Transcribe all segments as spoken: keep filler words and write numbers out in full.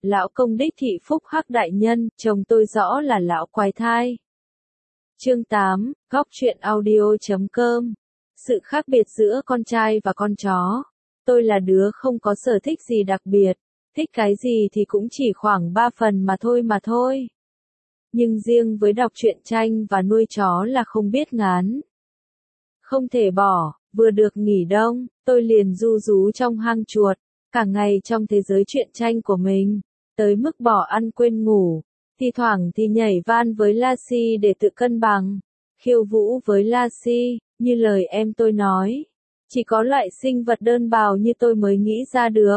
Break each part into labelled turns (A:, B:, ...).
A: lão công đích thị phúc hắc đại nhân, chồng tôi rõ là lão quái thai. Chương tám, góc truyện audio chấm com. Sự khác biệt giữa con trai và con chó. Tôi là đứa không có sở thích gì đặc biệt, thích cái gì thì cũng chỉ khoảng ba phần mà thôi mà thôi. Nhưng riêng với đọc truyện tranh và nuôi chó là không biết ngán. Không thể bỏ, vừa được nghỉ đông, tôi liền ru rú trong hang chuột, cả ngày trong thế giới truyện tranh của mình, tới mức bỏ ăn quên ngủ, thi thoảng thì nhảy van với Lassie để tự cân bằng, khiêu vũ với Lassie, như lời em tôi nói. Chỉ có loại sinh vật đơn bào như tôi mới nghĩ ra được.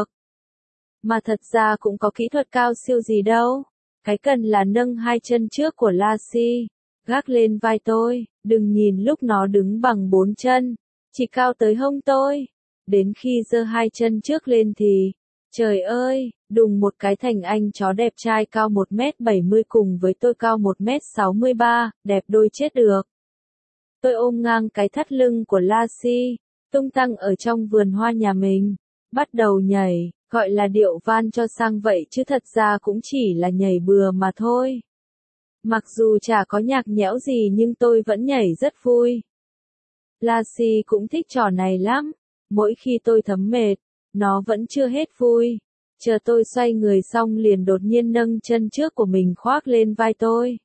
A: Mà thật ra cũng có kỹ thuật cao siêu gì đâu. Cái cần là nâng hai chân trước của Lassie, gác lên vai tôi, đừng nhìn lúc nó đứng bằng bốn chân, chỉ cao tới hông tôi. Đến khi giơ hai chân trước lên thì, trời ơi, đùng một cái thành anh chó đẹp trai cao một mét bảy mươi cùng với tôi cao một mét sáu mươi ba, đẹp đôi chết được. Tôi ôm ngang cái thắt lưng của Lassie, tung tăng ở trong vườn hoa nhà mình, bắt đầu nhảy, gọi là điệu van cho sang vậy chứ thật ra cũng chỉ là nhảy bừa mà thôi. Mặc dù chả có nhạc nhẽo gì nhưng tôi vẫn nhảy rất vui. Lassie cũng thích trò này lắm, mỗi khi tôi thấm mệt, nó vẫn chưa hết vui. Chờ tôi xoay người xong liền đột nhiên nâng chân trước của mình khoác lên vai tôi.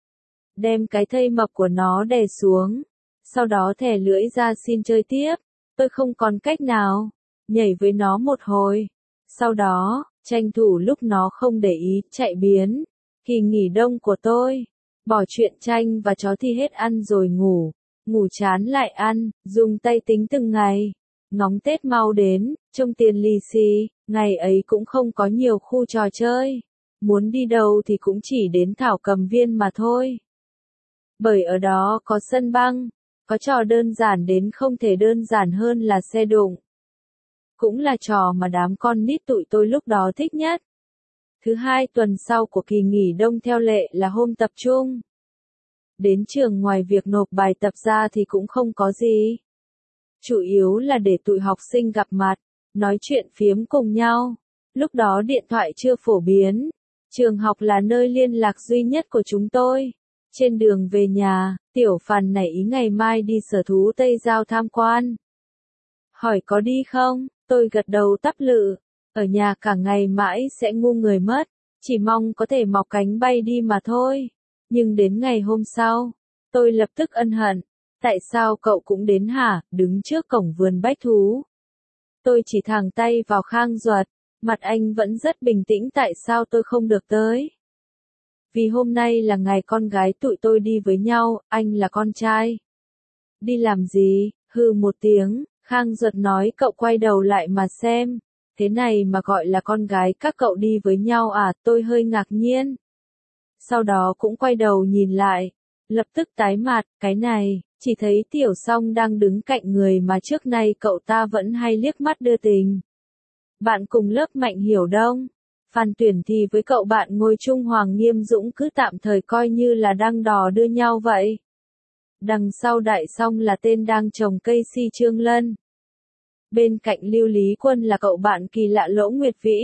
A: Đem cái thây mập của nó đè xuống, sau đó thè lưỡi ra xin chơi tiếp. Tôi không còn cách nào, nhảy với nó một hồi. Sau đó, tranh thủ lúc nó không để ý, chạy biến. Kỳ nghỉ đông của tôi, bỏ truyện tranh và chó thì hết ăn rồi ngủ, ngủ chán lại ăn, dùng tay tính từng ngày. Ngóng Tết mau đến, trông tiền lì xì, ngày ấy cũng không có nhiều khu trò chơi. Muốn đi đâu thì cũng chỉ đến Thảo Cầm Viên mà thôi. Bởi ở đó có sân băng, có trò đơn giản đến không thể đơn giản hơn là xe đụng. Cũng là trò mà đám con nít tụi tôi lúc đó thích nhất. Thứ hai tuần sau của kỳ nghỉ đông theo lệ là hôm tập trung. Đến trường ngoài việc nộp bài tập ra thì cũng không có gì. Chủ yếu là để tụi học sinh gặp mặt, nói chuyện phiếm cùng nhau. Lúc đó điện thoại chưa phổ biến. Trường học là nơi liên lạc duy nhất của chúng tôi. Trên đường về nhà, Tiểu Phàn nảy ý ngày mai đi sở thú Tây Giao tham quan. Hỏi có đi không? Tôi gật đầu tắp lự. Ở nhà cả ngày mãi sẽ ngu người mất. Chỉ mong có thể mọc cánh bay đi mà thôi. Nhưng đến ngày hôm sau, tôi lập tức ân hận. Tại sao cậu cũng đến hả? Đứng trước cổng vườn bách thú. Tôi chỉ thẳng tay vào Khang Duật. Mặt anh vẫn rất bình tĩnh. Tại sao tôi không được tới? Vì hôm nay là ngày con gái tụi tôi đi với nhau, anh là con trai. Đi làm gì? Hừ một tiếng, Khang Duật nói cậu quay đầu lại mà xem. Thế này mà gọi là con gái các cậu đi với nhau à? Tôi hơi ngạc nhiên. Sau đó cũng quay đầu nhìn lại, lập tức tái mặt, cái này, chỉ thấy Tiểu Song đang đứng cạnh người mà trước nay cậu ta vẫn hay liếc mắt đưa tình. Bạn cùng lớp Mạnh Hiểu Đông. Phan Tuyển thì với cậu bạn ngồi chung Hoàng Nghiêm Dũng cứ tạm thời coi như là đang đò đưa nhau vậy. Đằng sau Đại Song là tên đang trồng cây si Trương Lân. Bên cạnh Lưu Lý Quân là cậu bạn kỳ lạ Lỗ Nguyệt Vĩ.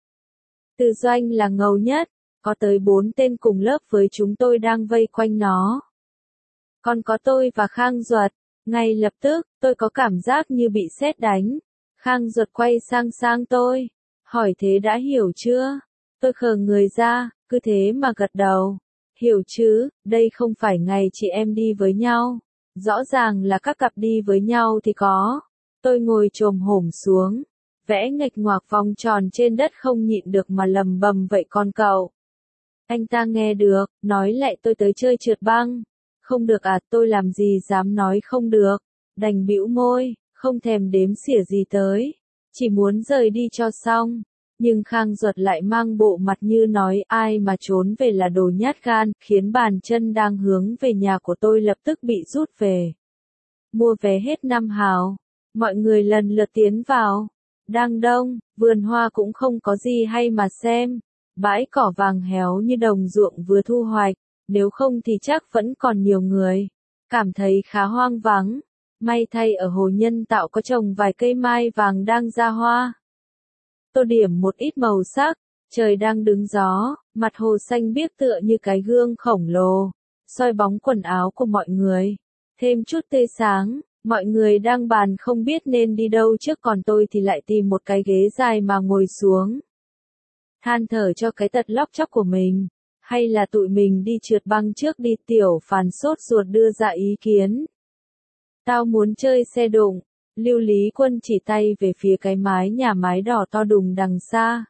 A: Từ Doanh là ngầu nhất, có tới bốn tên cùng lớp với chúng tôi đang vây quanh nó. Còn có tôi và Khang Duật, ngay lập tức, tôi có cảm giác như bị sét đánh. Khang Duật quay sang sang tôi. Hỏi thế đã hiểu chưa? Tôi khờ người ra, cứ thế mà gật đầu. Hiểu chứ, đây không phải ngày chị em đi với nhau. Rõ ràng là các cặp đi với nhau thì có. Tôi ngồi chồm hổm xuống, vẽ nghịch ngoạc vòng tròn trên đất không nhịn được mà lầm bầm vậy con cậu. Anh ta nghe được, nói lại tôi tới chơi trượt băng. Không được à, tôi làm gì dám nói không được. Đành bĩu môi, không thèm đếm xỉa gì tới. Chỉ muốn rời đi cho xong. Nhưng Khang Duật lại mang bộ mặt như nói ai mà trốn về là đồ nhát gan, khiến bàn chân đang hướng về nhà của tôi lập tức bị rút về. Mua vé hết năm hào. Mọi người lần lượt tiến vào. Đang đông, vườn hoa cũng không có gì hay mà xem. Bãi cỏ vàng héo như đồng ruộng vừa thu hoạch, nếu không thì chắc vẫn còn nhiều người. Cảm thấy khá hoang vắng. May thay ở hồ Nhân Tạo có trồng vài cây mai vàng đang ra hoa. Tô điểm một ít màu sắc, Trời đang đứng gió, mặt hồ xanh biếc tựa như cái gương khổng lồ, soi bóng quần áo của mọi người. Thêm chút tươi sáng, mọi người đang bàn không biết nên đi đâu trước, còn tôi thì lại tìm một cái ghế dài mà ngồi xuống. Than thở cho cái tật lóc chóc của mình. Hay là tụi mình đi trượt băng trước đi, Tiểu Phàn sốt ruột đưa ra ý kiến. Tao muốn chơi xe đụng. Lưu Lý Quân chỉ tay về phía cái mái nhà mái đỏ to đùng đằng xa.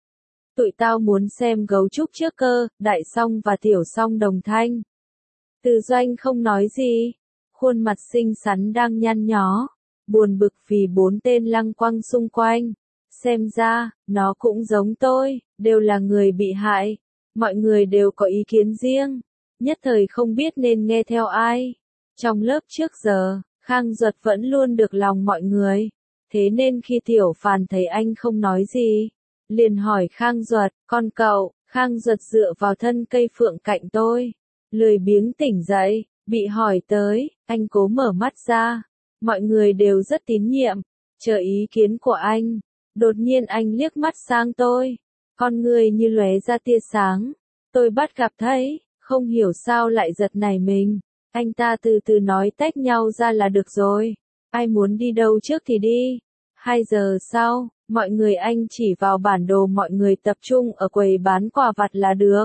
A: Tụi tao muốn xem gấu trúc trước cơ, Đại Song và Tiểu Song đồng thanh. Từ Doanh không nói gì, khuôn mặt xinh xắn đang nhăn nhó, buồn bực vì bốn tên lăng quăng xung quanh. Xem ra, nó cũng giống tôi, đều là người bị hại. Mọi người đều có ý kiến riêng, nhất thời không biết nên nghe theo ai. Trong lớp trước giờ, Khang Duật vẫn luôn được lòng mọi người. Thế nên khi Tiểu Phàn thấy anh không nói gì, liền hỏi Khang Duật, con cậu. Khang Duật dựa vào thân cây phượng cạnh tôi, lười biếng tỉnh dậy, bị hỏi tới, anh cố mở mắt ra. Mọi người đều rất tín nhiệm, chờ ý kiến của anh. Đột nhiên anh liếc mắt sang tôi, con người như lóe ra tia sáng. Tôi bắt gặp thấy, không hiểu sao lại giật nảy mình. Anh ta từ từ nói tách nhau ra là được rồi. Ai muốn đi đâu trước thì đi. Hai giờ sau, mọi người anh chỉ vào bản đồ, mọi người tập trung ở quầy bán quà vặt là được.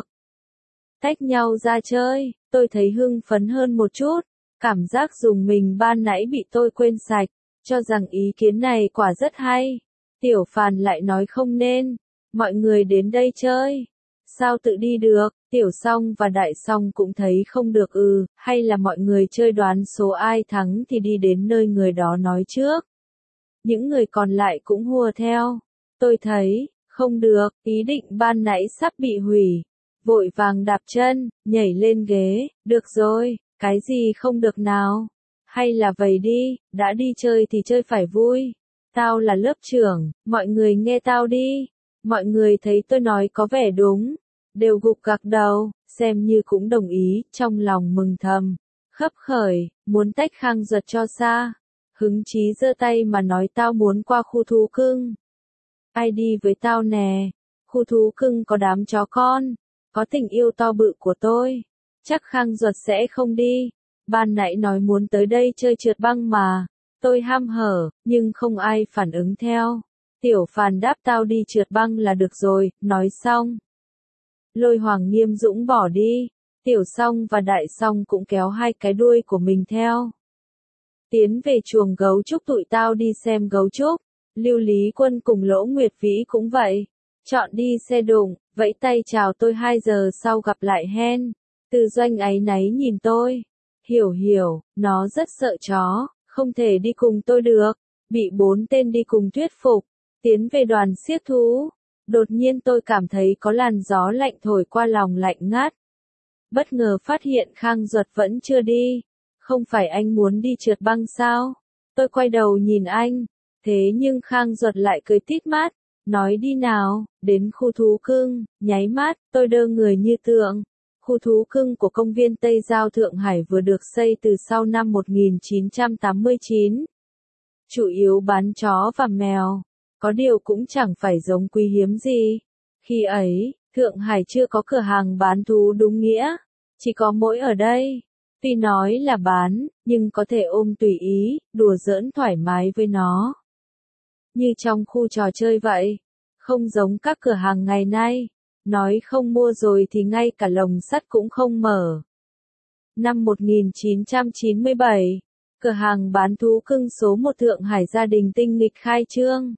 A: Tách nhau ra chơi, tôi thấy hưng phấn hơn một chút. Cảm giác dùng mình ban nãy bị tôi quên sạch, cho rằng ý kiến này quả rất hay. Tiểu Phàn lại nói không nên, mọi người đến đây chơi. Sao tự đi được, Tiểu Song và Đại Song cũng thấy không được ư, hay là mọi người chơi đoán số ai thắng thì đi đến nơi người đó nói trước. Những người còn lại cũng hùa theo. Tôi thấy, không được, ý định ban nãy sắp bị hủy. Vội vàng đạp chân, nhảy lên ghế, được rồi, cái gì không được nào. Hay là vậy đi, đã đi chơi thì chơi phải vui. Tao là lớp trưởng, mọi người nghe tao đi. Mọi người thấy tôi nói có vẻ đúng, đều gục gặc đầu, xem như cũng đồng ý, trong lòng mừng thầm, khấp khởi, muốn tách Khang Duật cho xa. Hứng chí giơ tay mà nói tao muốn qua khu thú cưng. Ai đi với tao nè? Khu thú cưng có đám chó con, có tình yêu to bự của tôi. Chắc Khang Duật sẽ không đi. Ban nãy nói muốn tới đây chơi trượt băng mà. Tôi ham hở, nhưng không ai phản ứng theo. Tiểu Phàn đáp tao đi trượt băng là được rồi, nói xong. Lôi Hoàng Nghiêm Dũng bỏ đi, Tiểu Song và Đại Song cũng kéo hai cái đuôi của mình theo. Tiến về chuồng gấu trúc, tụi tao đi xem gấu trúc. Lưu Lý Quân cùng Lỗ Nguyệt Vĩ cũng vậy. Chọn đi xe đụng, vẫy tay chào tôi hai giờ sau gặp lại hen. Từ Doanh áy náy nhìn tôi. Hiểu hiểu, nó rất sợ chó, không thể đi cùng tôi được. Bị bốn tên đi cùng thuyết phục. Tiến về đoàn xiếc thú. Đột nhiên tôi cảm thấy có làn gió lạnh thổi qua lòng lạnh ngắt. Bất ngờ phát hiện Khang Duật vẫn chưa đi. Không phải anh muốn đi trượt băng sao? Tôi quay đầu nhìn anh. Thế nhưng Khang Duật lại cười tít mắt. Nói đi nào, đến khu thú cưng. Nháy mắt, tôi đơ người như tượng. Khu thú cưng của công viên Tây Giao Thượng Hải vừa được xây từ sau năm một nghìn chín trăm tám mươi chín. Chủ yếu bán chó và mèo. Có điều cũng chẳng phải giống quý hiếm gì. Khi ấy, Thượng Hải chưa có cửa hàng bán thú đúng nghĩa. Chỉ có mỗi ở đây. Tuy nói là bán, nhưng có thể ôm tùy ý, đùa giỡn thoải mái với nó. Như trong khu trò chơi vậy. Không giống các cửa hàng ngày nay. Nói không mua rồi thì ngay cả lồng sắt cũng không mở. Năm một nghìn chín trăm chín mươi bảy, cửa hàng bán thú cưng số một Thượng Hải gia đình tinh nghịch khai trương.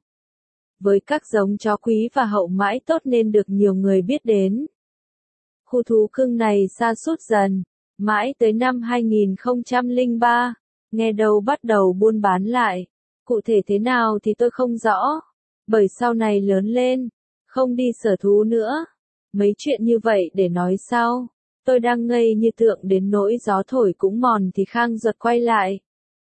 A: Với các giống chó quý và hậu mãi tốt nên được nhiều người biết đến. Khu thú cưng này sa sút dần, mãi tới năm hai nghìn không trăm lẻ ba, nghe đâu bắt đầu buôn bán lại. Cụ thể thế nào thì tôi không rõ, bởi sau này lớn lên, không đi sở thú nữa. Mấy chuyện như vậy để nói sau. Tôi đang ngây như tượng đến nỗi gió thổi cũng mòn thì Khang Duật quay lại.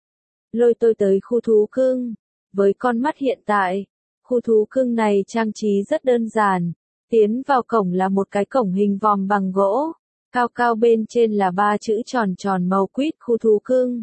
A: Lôi tôi tới khu thú cưng. Với con mắt hiện tại, khu thú cưng này trang trí rất đơn giản. Tiến vào cổng là một cái cổng hình vòm bằng gỗ. Cao cao bên trên là ba chữ tròn tròn màu quýt khu thú cưng.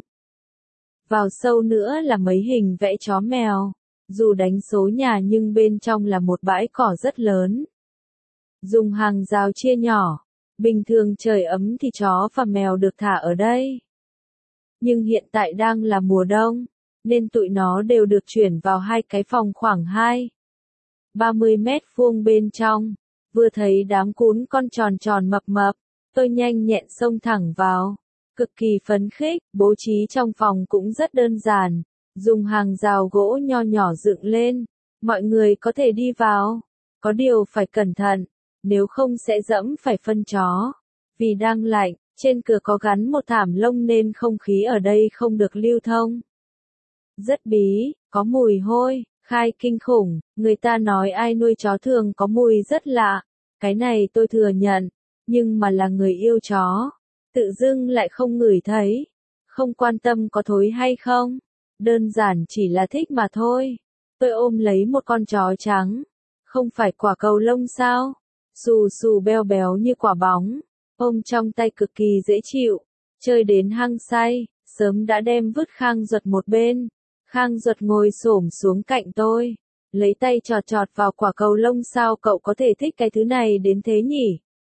A: Vào sâu nữa là mấy hình vẽ chó mèo. Dù đánh số nhà nhưng bên trong là một bãi cỏ rất lớn. Dùng hàng rào chia nhỏ. Bình thường trời ấm thì chó và mèo được thả ở đây. Nhưng hiện tại đang là mùa đông, nên tụi nó đều được chuyển vào hai cái phòng khoảng hai ba mươi mét vuông bên trong. Vừa thấy đám cún con tròn tròn mập mập, tôi nhanh nhẹn xông thẳng vào. Cực kỳ phấn khích, bố trí trong phòng cũng rất đơn giản. Dùng hàng rào gỗ nho nhỏ dựng lên, mọi người có thể đi vào. Có điều phải cẩn thận, nếu không sẽ dẫm phải phân chó. Vì đang lạnh, trên cửa có gắn một thảm lông nên không khí ở đây không được lưu thông. Rất bí, có mùi hôi, khai kinh khủng, người ta nói ai nuôi chó thường có mùi rất lạ. Cái này tôi thừa nhận, nhưng mà là người yêu chó, tự dưng lại không ngửi thấy, không quan tâm có thối hay không, đơn giản chỉ là thích mà thôi. Tôi ôm lấy một con chó trắng, không phải quả cầu lông sao, xù xù beo béo như quả bóng, ôm trong tay cực kỳ dễ chịu, chơi đến hăng say, sớm đã đem vứt Khang Duật một bên. Khang Duật ngồi xổm xuống cạnh tôi, lấy tay chọt chọt vào quả cầu lông. Sao cậu có thể thích cái thứ này đến thế nhỉ?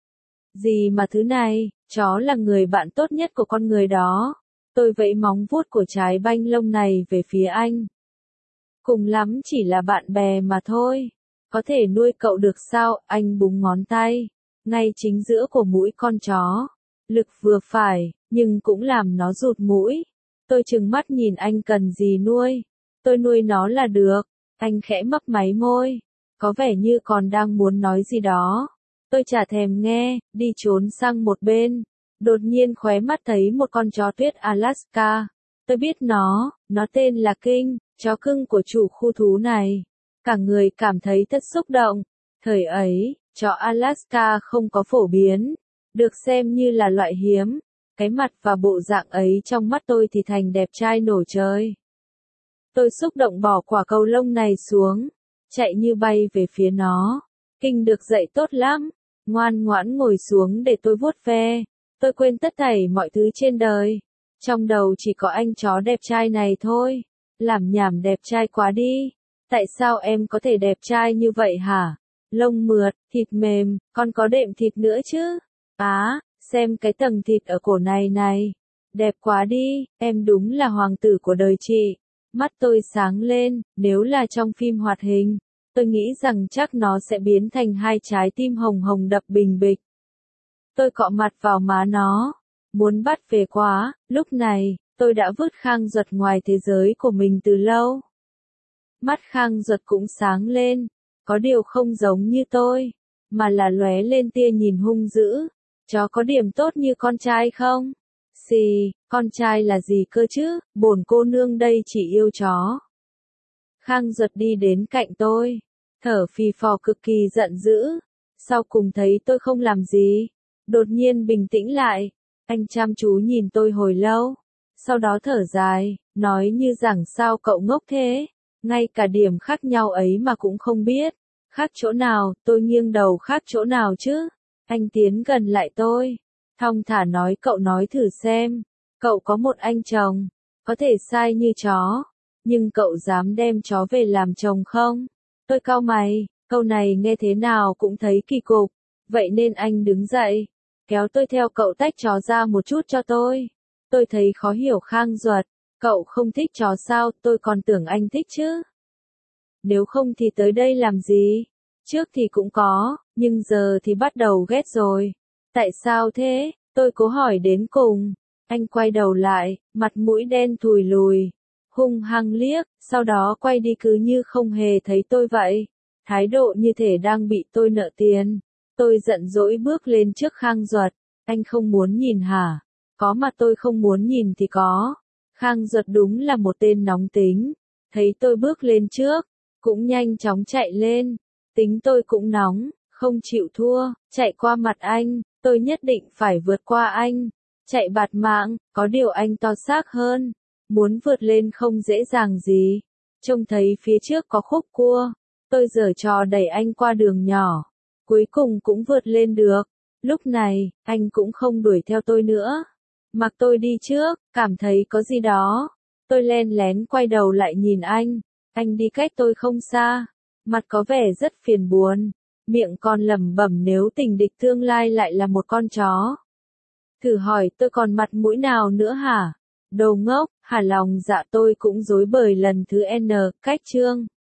A: Gì mà thứ này, chó là người bạn tốt nhất của con người đó. Tôi vẫy móng vuốt của trái banh lông này về phía anh. Cùng lắm chỉ là bạn bè mà thôi. Có thể nuôi cậu được sao? Anh búng ngón tay, ngay chính giữa của mũi con chó. Lực vừa phải, nhưng cũng làm nó rụt mũi. Tôi trừng mắt nhìn anh, cần gì nuôi? Tôi nuôi nó là được. Anh khẽ mấp máy môi, có vẻ như còn đang muốn nói gì đó. Tôi chả thèm nghe, đi trốn sang một bên. Đột nhiên khóe mắt thấy một con chó tuyết Alaska. Tôi biết nó, nó tên là King, chó cưng của chủ khu thú này. Cả người cảm thấy thật xúc động. Thời ấy, chó Alaska không có phổ biến, được xem như là loại hiếm. Cái mặt và bộ dạng ấy trong mắt tôi thì thành đẹp trai nổi trời. Tôi xúc động bỏ quả cầu lông này xuống, chạy như bay về phía nó. King được dạy tốt lắm, ngoan ngoãn ngồi xuống để tôi vuốt ve. Tôi quên tất thảy mọi thứ trên đời. Trong đầu chỉ có anh chó đẹp trai này thôi. Làm nhảm đẹp trai quá đi. Tại sao em có thể đẹp trai như vậy hả? Lông mượt, thịt mềm, còn có đệm thịt nữa chứ. Á, xem cái tầng thịt ở cổ này này. Đẹp quá đi, em đúng là hoàng tử của đời chị. Mắt tôi sáng lên, nếu là trong phim hoạt hình, tôi nghĩ rằng chắc nó sẽ biến thành hai trái tim hồng hồng đập bình bịch. Tôi cọ mặt vào má nó, muốn bắt về quá. Lúc này, tôi đã vứt Khang Duật ngoài thế giới của mình từ lâu. Mắt Khang Duật cũng sáng lên, có điều không giống như tôi, mà là lóe lên tia nhìn hung dữ. Chó có điểm tốt như con trai không? Xì, con trai là gì cơ chứ, bổn cô nương đây chỉ yêu chó. Khang Duật đi đến cạnh tôi, thở phì phò cực kỳ giận dữ. Sau cùng thấy tôi không làm gì, đột nhiên bình tĩnh lại. Anh chăm chú nhìn tôi hồi lâu, sau đó thở dài, nói như rằng sao cậu ngốc thế, ngay cả điểm khác nhau ấy mà cũng không biết. Khác chỗ nào? Tôi nghiêng đầu, khác chỗ nào chứ? Anh tiến gần lại tôi, thong thả nói, cậu nói thử xem, cậu có một anh chồng, có thể sai như chó, nhưng cậu dám đem chó về làm chồng không? Tôi cau mày, câu này nghe thế nào cũng thấy kỳ cục, vậy nên anh đứng dậy, kéo tôi theo cậu tách chó ra một chút cho tôi. Tôi thấy khó hiểu. Khang Duật, cậu không thích chó sao? Tôi còn tưởng anh thích chứ. Nếu không thì tới đây làm gì? Trước thì cũng có, nhưng giờ thì bắt đầu ghét rồi. Tại sao thế? Tôi cố hỏi đến cùng. Anh quay đầu lại, mặt mũi đen thùi lùi, hung hăng liếc, sau đó quay đi cứ như không hề thấy tôi vậy. Thái độ như thể đang bị tôi nợ tiền. Tôi giận dỗi bước lên trước Khang Duật. Anh không muốn nhìn hả? Có mà tôi không muốn nhìn thì có. Khang Duật đúng là một tên nóng tính. Thấy tôi bước lên trước, cũng nhanh chóng chạy lên. Tính tôi cũng nóng, không chịu thua, chạy qua mặt anh, tôi nhất định phải vượt qua anh. Chạy bạt mạng, có điều anh to xác hơn, muốn vượt lên không dễ dàng gì. Trông thấy phía trước có khúc cua, tôi giở trò đẩy anh qua đường nhỏ, cuối cùng cũng vượt lên được. Lúc này, anh cũng không đuổi theo tôi nữa, mặc tôi đi trước, cảm thấy có gì đó. Tôi len lén quay đầu lại nhìn anh, anh đi cách tôi không xa, mặt có vẻ rất phiền buồn, Miệng còn lẩm bẩm nếu tình địch tương lai lại là một con chó. Thử hỏi tôi còn mặt mũi nào nữa hả? Đồ ngốc, hả lòng dạ tôi cũng rối bời lần thứ N, cách chương.